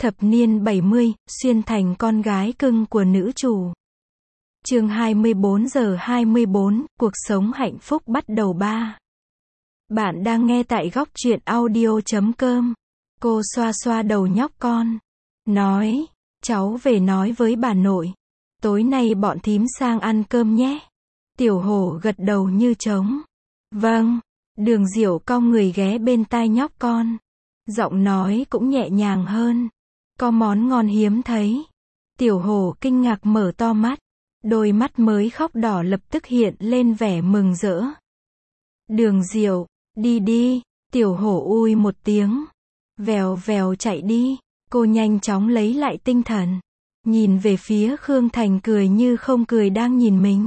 Thập niên 70, xuyên thành con gái cưng của nữ chủ. Chương 24 giờ 24, cuộc sống hạnh phúc bắt đầu 3. Bạn đang nghe tại góc truyện audio.com. Cô xoa xoa đầu nhóc con. Nói, cháu về nói với bà nội. Tối nay bọn thím sang ăn cơm nhé. Tiểu hổ gật đầu như trống. Vâng. Đường Diệu cong người ghé bên tai nhóc con. Giọng nói cũng nhẹ nhàng hơn. Có món ngon hiếm thấy. Tiểu hổ kinh ngạc mở to mắt. Đôi mắt mới khóc đỏ lập tức hiện lên vẻ mừng rỡ. Đường Diệu, đi đi. Tiểu hổ ui một tiếng. Vèo vèo chạy đi. Cô nhanh chóng lấy lại tinh thần. Nhìn về phía Khương Thành cười như không cười đang nhìn mình.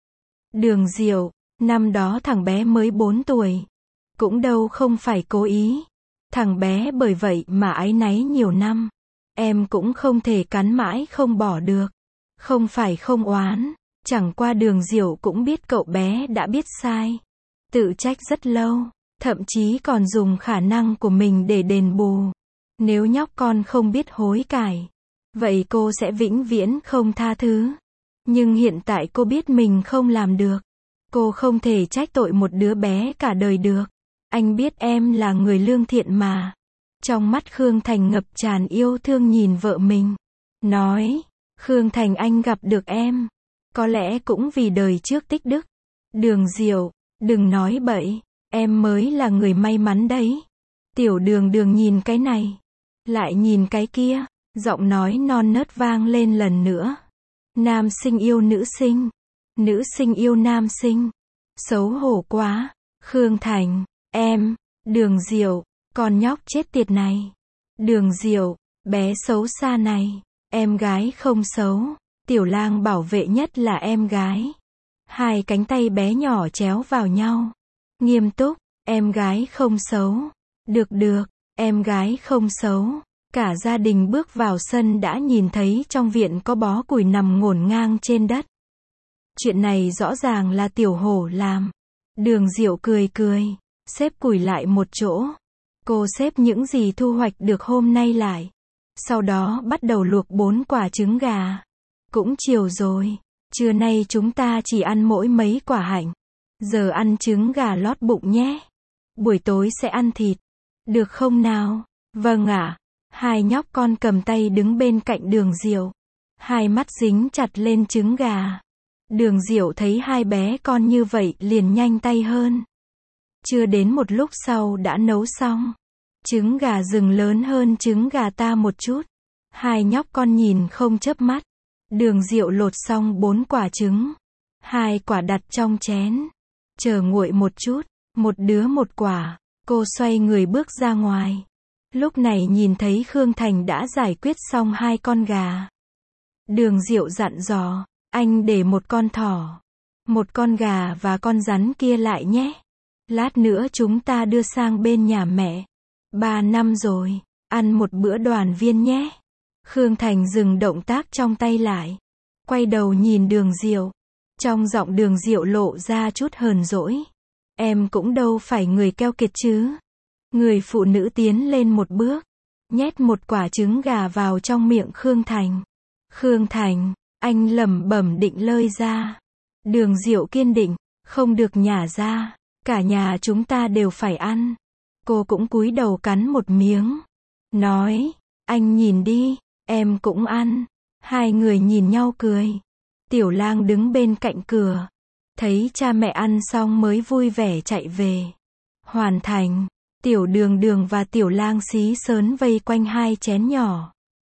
Đường Diệu, năm đó thằng bé mới 4 tuổi. Cũng đâu không phải cố ý. Thằng bé bởi vậy mà áy náy nhiều năm. Em cũng không thể cắn mãi không bỏ được. Không phải không oán. Chẳng qua Đường Diệu cũng biết cậu bé đã biết sai. Tự trách rất lâu. Thậm chí còn dùng khả năng của mình để đền bù. Nếu nhóc con không biết hối cải, vậy cô sẽ vĩnh viễn không tha thứ. Nhưng hiện tại cô biết mình không làm được. Cô không thể trách tội một đứa bé cả đời được. Anh biết em là người lương thiện mà. Trong mắt Khương Thành ngập tràn yêu thương nhìn vợ mình. Nói, Khương Thành anh gặp được em. Có lẽ cũng vì đời trước tích đức. Đường Diệu, đừng nói bậy. Em mới là người may mắn đấy. Tiểu Đường Đường nhìn cái này. Lại nhìn cái kia. Giọng nói non nớt vang lên lần nữa. Nam sinh yêu nữ sinh. Nữ sinh yêu nam sinh. Xấu hổ quá. Khương Thành, em. Đường Diệu, con nhóc chết tiệt này. Đường Diệu, bé xấu xa này. Em gái không xấu. Tiểu lang bảo vệ nhất là em gái. Hai cánh tay bé nhỏ chéo vào nhau. Nghiêm túc, em gái không xấu. Được được, em gái không xấu. Cả gia đình bước vào sân đã nhìn thấy trong viện có bó củi nằm ngổn ngang trên đất. Chuyện này rõ ràng là Tiểu hổ làm. Đường Diệu cười cười, xếp củi lại một chỗ. Cô xếp những gì thu hoạch được hôm nay lại. Sau đó bắt đầu luộc 4 quả trứng gà. Cũng chiều rồi, trưa nay chúng ta chỉ ăn mỗi mấy quả hạnh. Giờ ăn trứng gà lót bụng nhé. Buổi tối sẽ ăn thịt. Được không nào? Vâng ạ. Hai nhóc con cầm tay đứng bên cạnh Đường Diệu. Hai mắt dính chặt lên trứng gà. Đường Diệu thấy hai bé con như vậy liền nhanh tay hơn. Chưa đến một lúc sau đã nấu xong. Trứng gà rừng lớn hơn trứng gà ta một chút. Hai nhóc con nhìn không chớp mắt. Đường Diệu lột xong 4 quả trứng. 2 quả đặt trong chén. Chờ nguội một chút. Một đứa một quả. Cô xoay người bước ra ngoài. Lúc này nhìn thấy Khương Thành đã giải quyết xong 2 con gà. Đường Diệu dặn dò, anh để một con thỏ, một con gà và con rắn kia lại nhé. Lát nữa chúng ta đưa sang bên nhà mẹ. 3 năm rồi, ăn một bữa đoàn viên nhé. Khương Thành dừng động tác trong tay lại. Quay đầu nhìn Đường Diệu. Trong giọng Đường Diệu lộ ra chút hờn dỗi. Em cũng đâu phải người keo kiệt chứ. Người phụ nữ tiến lên một bước. Nhét một quả trứng gà vào trong miệng Khương Thành. Khương Thành, anh lẩm bẩm định lơi ra. Đường Diệu kiên định, không được nhả ra. Cả nhà chúng ta đều phải ăn. Cô cũng cúi đầu cắn một miếng. Nói, anh nhìn đi, em cũng ăn. Hai người nhìn nhau cười. Tiểu lang đứng bên cạnh cửa. Thấy cha mẹ ăn xong mới vui vẻ chạy về. Hoàn thành. Tiểu Đường Đường và Tiểu lang xí sớn vây quanh 2 chén nhỏ.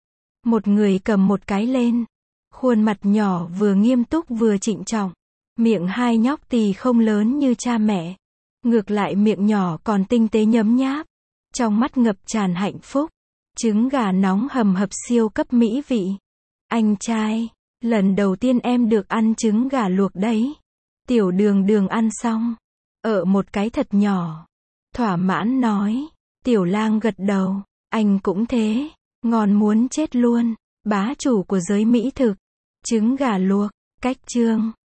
Một người cầm một cái lên. Khuôn mặt nhỏ vừa nghiêm túc vừa trịnh trọng. Miệng hai nhóc tì không lớn như cha mẹ. Ngược lại miệng nhỏ còn tinh tế nhấm nháp. Trong mắt ngập tràn hạnh phúc. Trứng gà nóng hầm hập siêu cấp mỹ vị. Anh trai, lần đầu tiên em được ăn trứng gà luộc đấy. Tiểu Đường Đường ăn xong. Một cái thật nhỏ. Thỏa mãn nói. Tiểu lang gật đầu. Anh cũng thế. Ngon muốn chết luôn. Bá chủ của giới mỹ thực. Trứng gà luộc. Cách chương.